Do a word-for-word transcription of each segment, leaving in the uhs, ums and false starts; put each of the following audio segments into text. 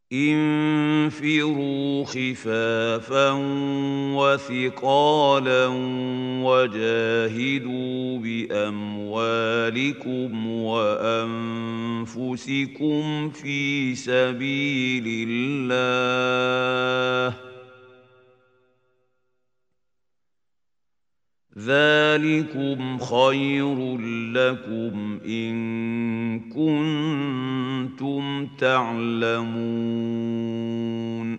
انفروا خفافا وثقالا وجاهدوا بأموالكم وأنفسكم في سبيل الله ذلكم خير لكم إن كنتم تعلمون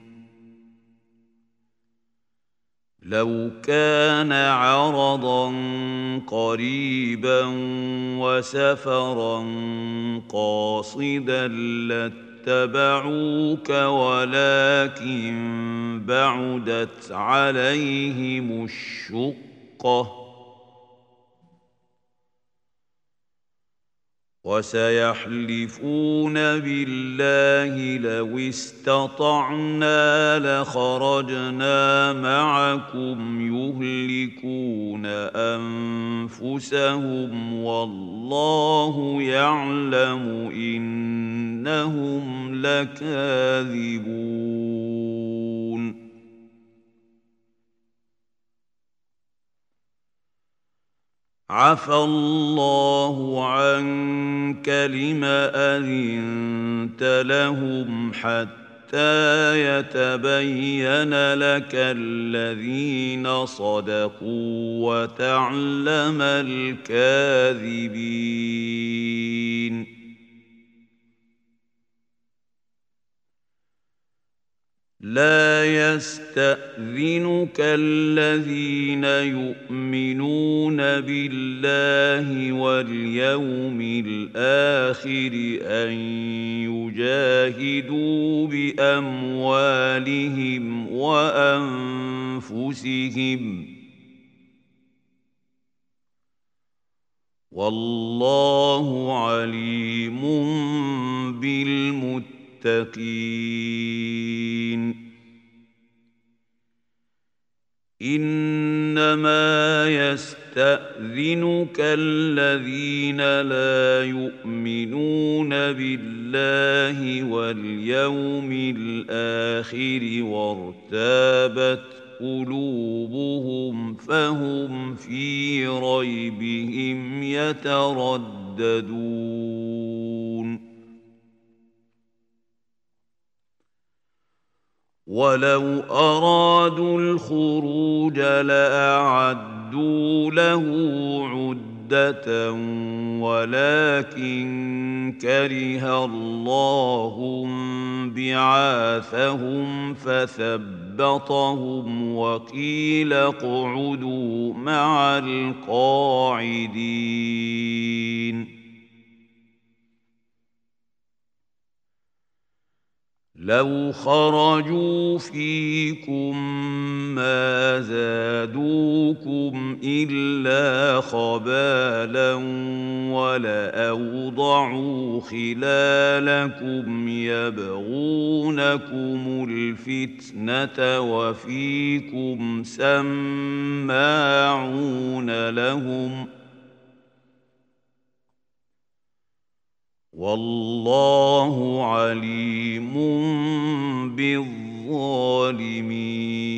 لو كان عرضا قريبا وسفرا قاصدا لاتبعوك ولكن بعدت عليهم الشقة وسيحلفون بالله لو استطعنا لخرجنا معكم يهلكون أنفسهم والله يعلم إنهم لكاذبون عفى الله عنك لم أذنت لهم حتى يتبين لك الذين صدقوا وتعلم الكاذبين لا يستأذنك الذين يؤمنون بالله واليوم الآخر أن يجاهدوا بأموالهم وأنفسهم والله عليم بالمتقين إنما يستأذنك الذين لا يؤمنون بالله واليوم الآخر وارتابت قلوبهم فهم في ريبهم يترددون ولو أرادوا الخروج لأعدوا له عدة ولكن كره الله بعاثهم فثبطهم وقيل اقعدوا مع القاعدين لو خرجوا فيكم ما زادوكم إلا خبالا ولأوضعوا خلالكم يبغونكم الفتنة وفيكم سماعون لهم والله عليم بالظالمين